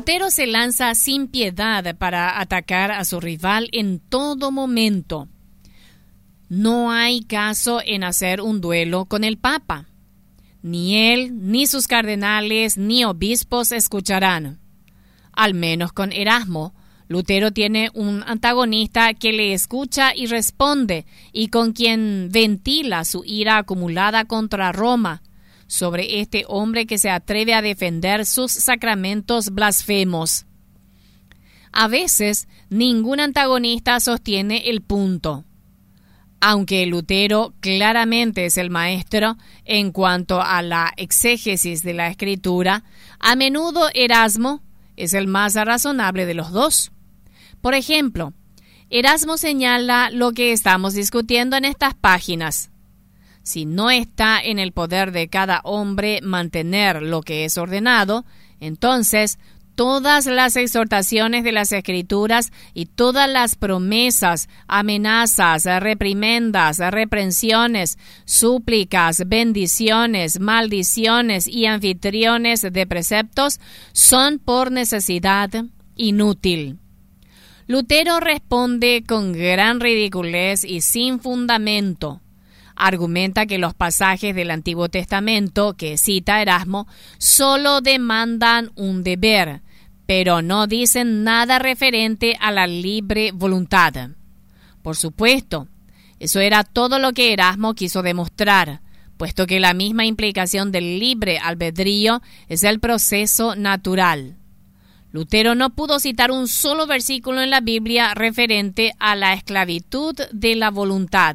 Lutero se lanza sin piedad para atacar a su rival en todo momento. No hay caso en hacer un duelo con el Papa. Ni él, ni sus cardenales, ni obispos escucharán. Al menos con Erasmo, Lutero tiene un antagonista que le escucha y responde, y con quien ventila su ira acumulada contra Roma, sobre este hombre que se atreve a defender sus sacramentos blasfemos. A veces, ningún antagonista sostiene el punto. Aunque Lutero claramente es el maestro en cuanto a la exégesis de la Escritura, a menudo Erasmo es el más razonable de los dos. Por ejemplo, Erasmo señala lo que estamos discutiendo en estas páginas. Si no está en el poder de cada hombre mantener lo que es ordenado, entonces todas las exhortaciones de las Escrituras y todas las promesas, amenazas, reprimendas, reprensiones, súplicas, bendiciones, maldiciones y anfitriones de preceptos son por necesidad inútil. Lutero responde con gran ridiculez y sin fundamento. Argumenta que los pasajes del Antiguo Testamento que cita Erasmo solo demandan un deber, pero no dicen nada referente a la libre voluntad. Por supuesto, eso era todo lo que Erasmo quiso demostrar, puesto que la misma implicación del libre albedrío es el proceso natural. Lutero no pudo citar un solo versículo en la Biblia referente a la esclavitud de la voluntad.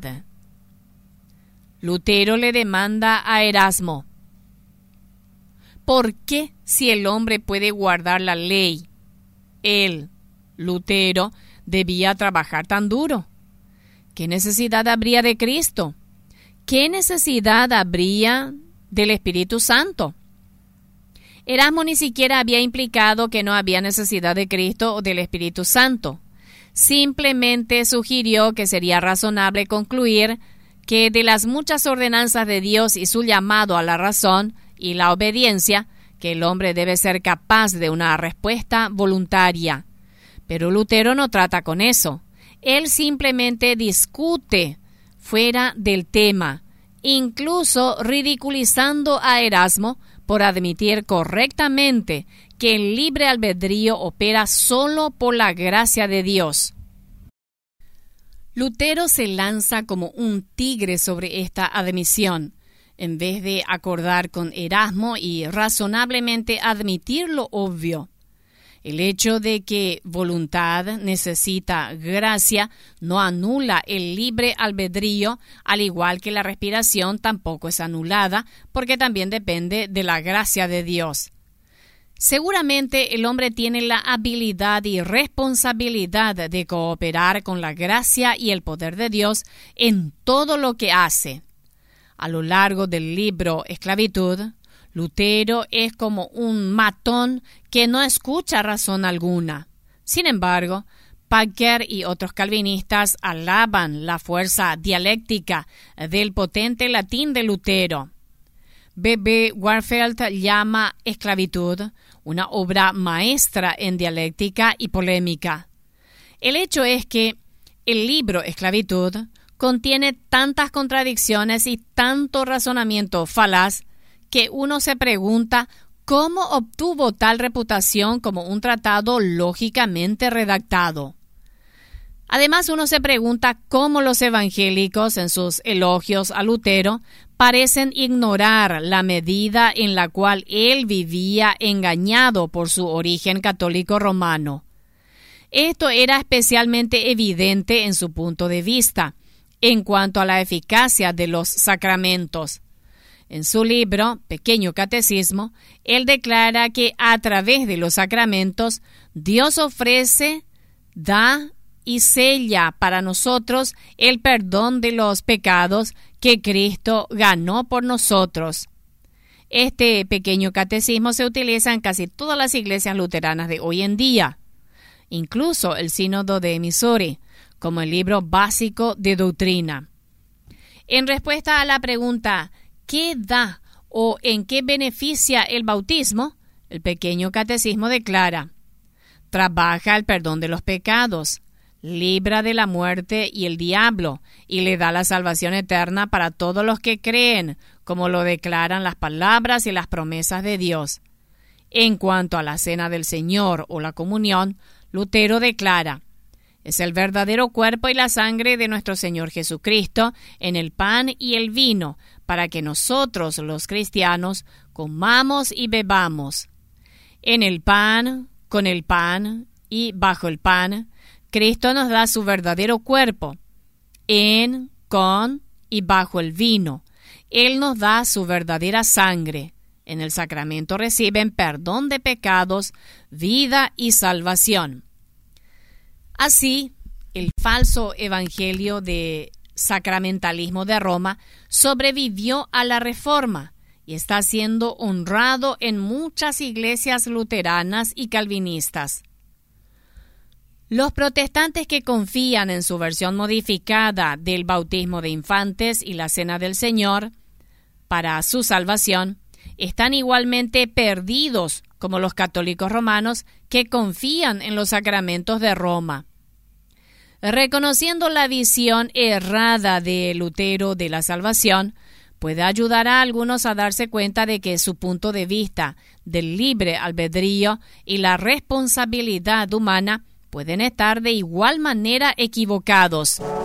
Lutero le demanda a Erasmo: ¿por qué, si el hombre puede guardar la ley, él, Lutero, debía trabajar tan duro? ¿Qué necesidad habría de Cristo? ¿Qué necesidad habría del Espíritu Santo? Erasmo ni siquiera había implicado que no había necesidad de Cristo o del Espíritu Santo. Simplemente sugirió que sería razonable concluir que de las muchas ordenanzas de Dios y su llamado a la razón y la obediencia, que el hombre debe ser capaz de una respuesta voluntaria. Pero Lutero no trata con eso. Él simplemente discute fuera del tema, incluso ridiculizando a Erasmo por admitir correctamente que el libre albedrío opera solo por la gracia de Dios. Lutero se lanza como un tigre sobre esta admisión, en vez de acordar con Erasmo y razonablemente admitir lo obvio. El hecho de que voluntad necesita gracia no anula el libre albedrío, al igual que la respiración tampoco es anulada, porque también depende de la gracia de Dios. Seguramente el hombre tiene la habilidad y responsabilidad de cooperar con la gracia y el poder de Dios en todo lo que hace. A lo largo del libro Esclavitud, Lutero es como un matón que no escucha razón alguna. Sin embargo, Packer y otros calvinistas alaban la fuerza dialéctica del potente latín de Lutero. B.B. Warfield llama Esclavitud una obra maestra en dialéctica y polémica. El hecho es que el libro Esclavitud contiene tantas contradicciones y tanto razonamiento falaz que uno se pregunta cómo obtuvo tal reputación como un tratado lógicamente redactado. Además, uno se pregunta cómo los evangélicos, en sus elogios a Lutero, parecen ignorar la medida en la cual él vivía engañado por su origen católico romano. Esto era especialmente evidente en su punto de vista, en cuanto a la eficacia de los sacramentos. En su libro, Pequeño Catecismo, él declara que a través de los sacramentos, Dios ofrece, da y sella para nosotros el perdón de los pecados que Cristo ganó por nosotros. Este pequeño catecismo se utiliza en casi todas las iglesias luteranas de hoy en día, incluso el Sínodo de Missouri, como el libro básico de doctrina. En respuesta a la pregunta ¿qué da o en qué beneficia el bautismo?, el pequeño catecismo declara: trabaja el perdón de los pecados, libra de la muerte y el diablo, y le da la salvación eterna para todos los que creen, como lo declaran las palabras y las promesas de Dios. En cuanto a la cena del Señor o la comunión, Lutero declara: es el verdadero cuerpo y la sangre de nuestro Señor Jesucristo en el pan y el vino, para que nosotros, los cristianos, comamos y bebamos. En el pan, con el pan y bajo el pan, Cristo nos da su verdadero cuerpo. En, con y bajo el vino, Él nos da su verdadera sangre. En el sacramento reciben perdón de pecados, vida y salvación. Así, el falso evangelio de sacramentalismo de Roma sobrevivió a la Reforma y está siendo honrado en muchas iglesias luteranas y calvinistas. Los protestantes que confían en su versión modificada del bautismo de infantes y la cena del Señor para su salvación están igualmente perdidos como los católicos romanos que confían en los sacramentos de Roma. Reconociendo la visión errada de Lutero de la salvación, puede ayudar a algunos a darse cuenta de que su punto de vista del libre albedrío y la responsabilidad humana pueden estar de igual manera equivocados.